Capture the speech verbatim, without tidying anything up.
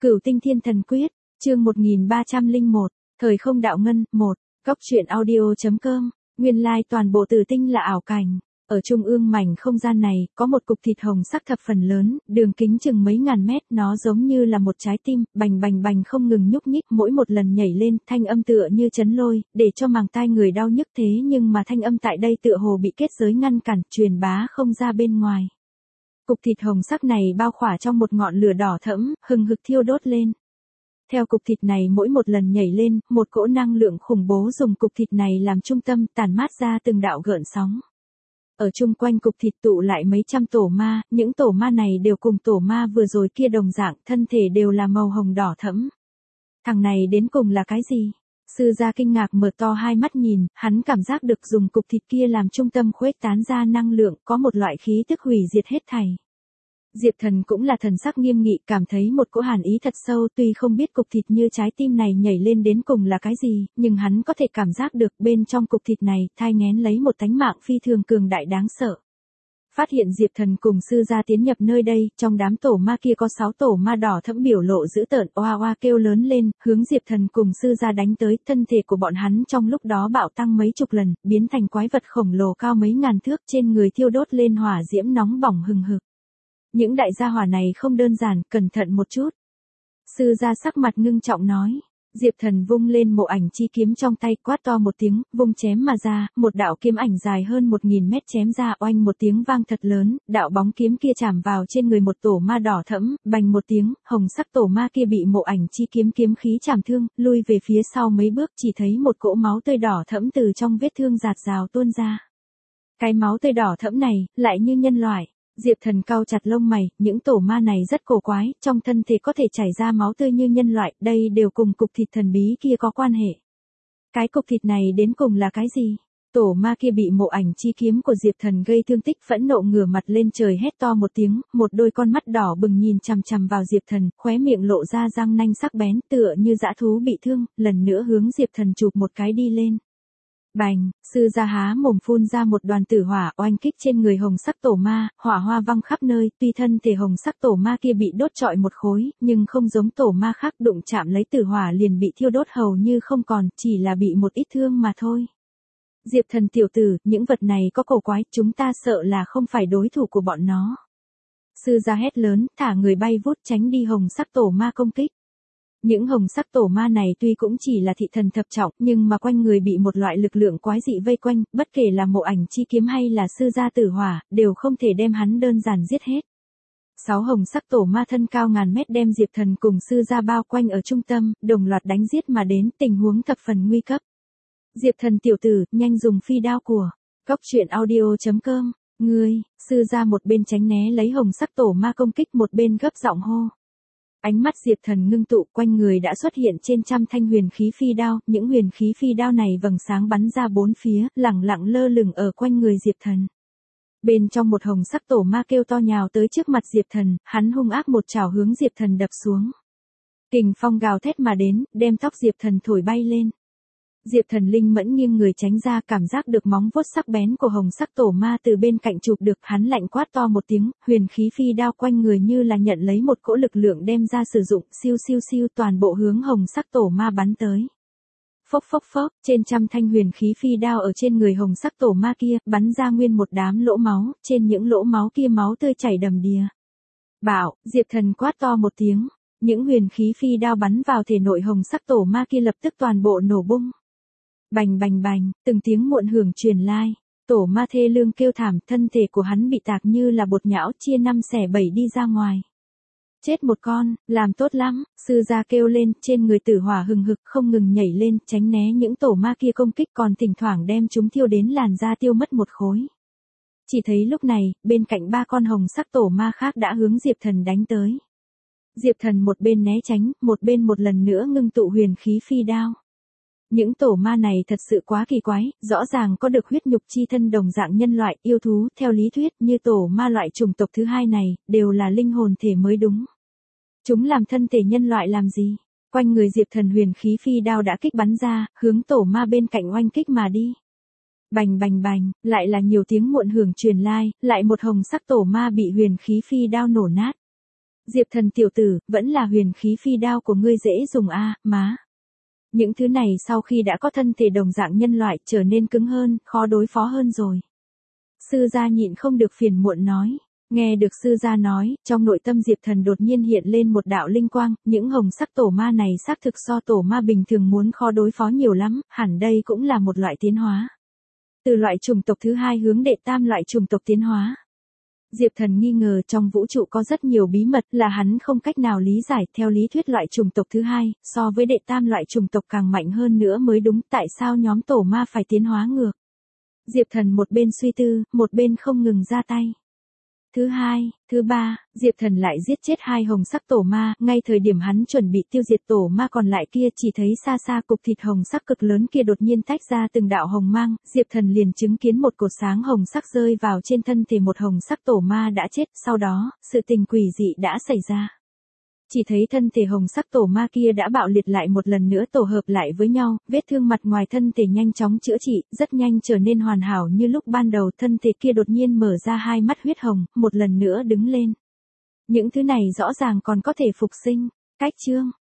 Cửu Tinh Thiên Thần Quyết, chương một nghìn ba trăm lẻ một, Thời Không Đạo Ngân, một, Góc truyện audio.com, nguyên lai like toàn bộ tử tinh là ảo cảnh. Ở trung ương mảnh không gian này, có một cục thịt hồng sắc thập phần lớn, đường kính chừng mấy ngàn mét, nó giống như là một trái tim, bành bành bành không ngừng nhúc nhích, mỗi một lần nhảy lên, thanh âm tựa như chấn lôi, để cho màng tai người đau nhức thế nhưng mà thanh âm tại đây tựa hồ bị kết giới ngăn cản, truyền bá không ra bên ngoài. Cục thịt hồng sắc này bao khỏa trong một ngọn lửa đỏ thẫm, hừng hực thiêu đốt lên. Theo cục thịt này mỗi một lần nhảy lên, một cỗ năng lượng khủng bố dùng cục thịt này làm trung tâm tản mát ra từng đạo gợn sóng. Ở chung quanh cục thịt tụ lại mấy trăm tổ ma, những tổ ma này đều cùng tổ ma vừa rồi kia đồng dạng, thân thể đều là màu hồng đỏ thẫm. Thằng này đến cùng là cái gì? Sư gia kinh ngạc mở to hai mắt nhìn, hắn cảm giác được dùng cục thịt kia làm trung tâm khuếch tán ra năng lượng, có một loại khí tức hủy diệt hết thảy. Diệp Thần cũng là thần sắc nghiêm nghị, cảm thấy một cỗ hàn ý thật sâu, tuy không biết cục thịt như trái tim này nhảy lên đến cùng là cái gì, nhưng hắn có thể cảm giác được bên trong cục thịt này thai nghén lấy một tánh mạng phi thường cường đại đáng sợ. Phát hiện Diệp Thần cùng sư gia tiến nhập nơi đây, trong đám tổ ma kia có sáu tổ ma đỏ thẫm biểu lộ dữ tợn, oa oa kêu lớn lên, hướng Diệp Thần cùng sư gia đánh tới, thân thể của bọn hắn trong lúc đó bạo tăng mấy chục lần, biến thành quái vật khổng lồ cao mấy ngàn thước, trên người thiêu đốt lên hỏa diễm nóng bỏng hừng hực. Những đại gia hỏa này không đơn giản, cẩn thận một chút. Sư gia sắc mặt ngưng trọng nói. Diệp Thần vung lên mộ ảnh chi kiếm trong tay, quát to một tiếng, vung chém mà ra, một đạo kiếm ảnh dài hơn một nghìn mét chém ra, oanh một tiếng vang thật lớn, đạo bóng kiếm kia chạm vào trên người một tổ ma đỏ thẫm, bành một tiếng, hồng sắc tổ ma kia bị mộ ảnh chi kiếm kiếm khí chạm thương, lui về phía sau mấy bước, chỉ thấy một cỗ máu tươi đỏ thẫm từ trong vết thương rạt rào tuôn ra. Cái máu tươi đỏ thẫm này, lại như nhân loại. Diệp Thần cau chặt lông mày, những tổ ma này rất cổ quái, trong thân thể có thể chảy ra máu tươi như nhân loại, đây đều cùng cục thịt thần bí kia có quan hệ. Cái cục thịt này đến cùng là cái gì? Tổ ma kia bị mộ ảnh chi kiếm của Diệp Thần gây thương tích, phẫn nộ ngửa mặt lên trời hét to một tiếng, một đôi con mắt đỏ bừng nhìn chằm chằm vào Diệp Thần, khóe miệng lộ ra răng nanh sắc bén tựa như dã thú bị thương, lần nữa hướng Diệp Thần chụp một cái đi lên. Bành, sư gia há mồm phun ra một đoàn tử hỏa oanh kích trên người hồng sắc tổ ma, hỏa hoa văng khắp nơi, tuy thân thể hồng sắc tổ ma kia bị đốt trọi một khối, nhưng không giống tổ ma khác đụng chạm lấy tử hỏa liền bị thiêu đốt hầu như không còn, chỉ là bị một ít thương mà thôi. Diệp Thần tiểu tử, những vật này có cổ quái, chúng ta sợ là không phải đối thủ của bọn nó. Sư gia hét lớn, thả người bay vút tránh đi hồng sắc tổ ma công kích. Những hồng sắc tổ ma này tuy cũng chỉ là thị thần thập trọng, nhưng mà quanh người bị một loại lực lượng quái dị vây quanh, bất kể là mộ ảnh chi kiếm hay là sư gia tử hỏa, đều không thể đem hắn đơn giản giết hết. Sáu hồng sắc tổ ma thân cao ngàn mét đem Diệp Thần cùng sư gia bao quanh ở trung tâm, đồng loạt đánh giết mà đến, tình huống thập phần nguy cấp. Diệp Thần tiểu tử, nhanh dùng phi đao của Góc truyện audio.com, ngươi, sư gia một bên tránh né lấy hồng sắc tổ ma công kích, một bên gấp giọng hô. Ánh mắt Diệp Thần ngưng tụ, quanh người đã xuất hiện trên trăm thanh huyền khí phi đao, những huyền khí phi đao này vầng sáng bắn ra bốn phía, lẳng lặng lơ lửng ở quanh người Diệp Thần. Bên trong một hồng sắc tổ ma kêu to nhào tới trước mặt Diệp Thần, hắn hung ác một chảo hướng Diệp Thần đập xuống. Kình phong gào thét mà đến, đem tóc Diệp Thần thổi bay lên. Diệp Thần linh mẫn nghiêng người tránh ra, cảm giác được móng vuốt sắc bén của hồng sắc tổ ma từ bên cạnh chụp được, hắn lạnh quát to một tiếng, huyền khí phi đao quanh người như là nhận lấy một cỗ lực lượng đem ra sử dụng, siêu siêu siêu toàn bộ hướng hồng sắc tổ ma bắn tới. Phốc phốc phốc, trên trăm thanh huyền khí phi đao ở trên người hồng sắc tổ ma kia, bắn ra nguyên một đám lỗ máu, trên những lỗ máu kia máu tươi chảy đầm đìa. Bảo, Diệp Thần quát to một tiếng, những huyền khí phi đao bắn vào thể nội hồng sắc tổ ma kia lập tức toàn bộ nổ bung. Bành bành bành, từng tiếng muộn hưởng truyền lai, tổ ma thê lương kêu thảm, thân thể của hắn bị tạc như là bột nhão chia năm xẻ bảy đi ra ngoài. Chết một con, làm tốt lắm, sư gia kêu lên, trên người tử hỏa hừng hực không ngừng nhảy lên, tránh né những tổ ma kia công kích, còn thỉnh thoảng đem chúng thiêu đến làn da tiêu mất một khối. Chỉ thấy lúc này, bên cạnh ba con hồng sắc tổ ma khác đã hướng Diệp Thần đánh tới. Diệp Thần một bên né tránh, một bên một lần nữa ngưng tụ huyền khí phi đao. Những tổ ma này thật sự quá kỳ quái, rõ ràng có được huyết nhục chi thân đồng dạng nhân loại, yêu thú, theo lý thuyết như tổ ma loại chủng tộc thứ hai này, đều là linh hồn thể mới đúng. Chúng làm thân thể nhân loại làm gì? Quanh người Diệp Thần huyền khí phi đao đã kích bắn ra, hướng tổ ma bên cạnh oanh kích mà đi. Bành bành bành, lại là nhiều tiếng muộn hưởng truyền lai, lại một hồng sắc tổ ma bị huyền khí phi đao nổ nát. Diệp Thần tiểu tử, vẫn là huyền khí phi đao của ngươi dễ dùng a, má. Những thứ này sau khi đã có thân thể đồng dạng nhân loại trở nên cứng hơn, khó đối phó hơn rồi. Sư gia nhịn không được phiền muộn nói. Nghe được sư gia nói, trong nội tâm Diệp Thần đột nhiên hiện lên một đạo linh quang, những hồng sắc tổ ma này xác thực so tổ ma bình thường muốn khó đối phó nhiều lắm, hẳn đây cũng là một loại tiến hóa. Từ loại chủng tộc thứ hai hướng đệ tam loại chủng tộc tiến hóa. Diệp Thần nghi ngờ trong vũ trụ có rất nhiều bí mật là hắn không cách nào lý giải, theo lý thuyết loại chủng tộc thứ hai, so với đệ tam loại chủng tộc càng mạnh hơn nữa mới đúng, tại sao nhóm tổ ma phải tiến hóa ngược. Diệp Thần một bên suy tư, một bên không ngừng ra tay. Thứ hai, thứ ba, Diệp Thần lại giết chết hai hồng sắc tổ ma, ngay thời điểm hắn chuẩn bị tiêu diệt tổ ma còn lại kia chỉ thấy xa xa cục thịt hồng sắc cực lớn kia đột nhiên tách ra từng đạo hồng mang, Diệp Thần liền chứng kiến một cột sáng hồng sắc rơi vào trên thân thể một hồng sắc tổ ma đã chết, sau đó, sự tình quỷ dị đã xảy ra. Chỉ thấy thân thể hồng sắc tổ ma kia đã bạo liệt lại một lần nữa tổ hợp lại với nhau, vết thương mặt ngoài thân thể nhanh chóng chữa trị, rất nhanh trở nên hoàn hảo như lúc ban đầu, thân thể kia đột nhiên mở ra hai mắt huyết hồng, một lần nữa đứng lên. Những thứ này rõ ràng còn có thể phục sinh. Cách chương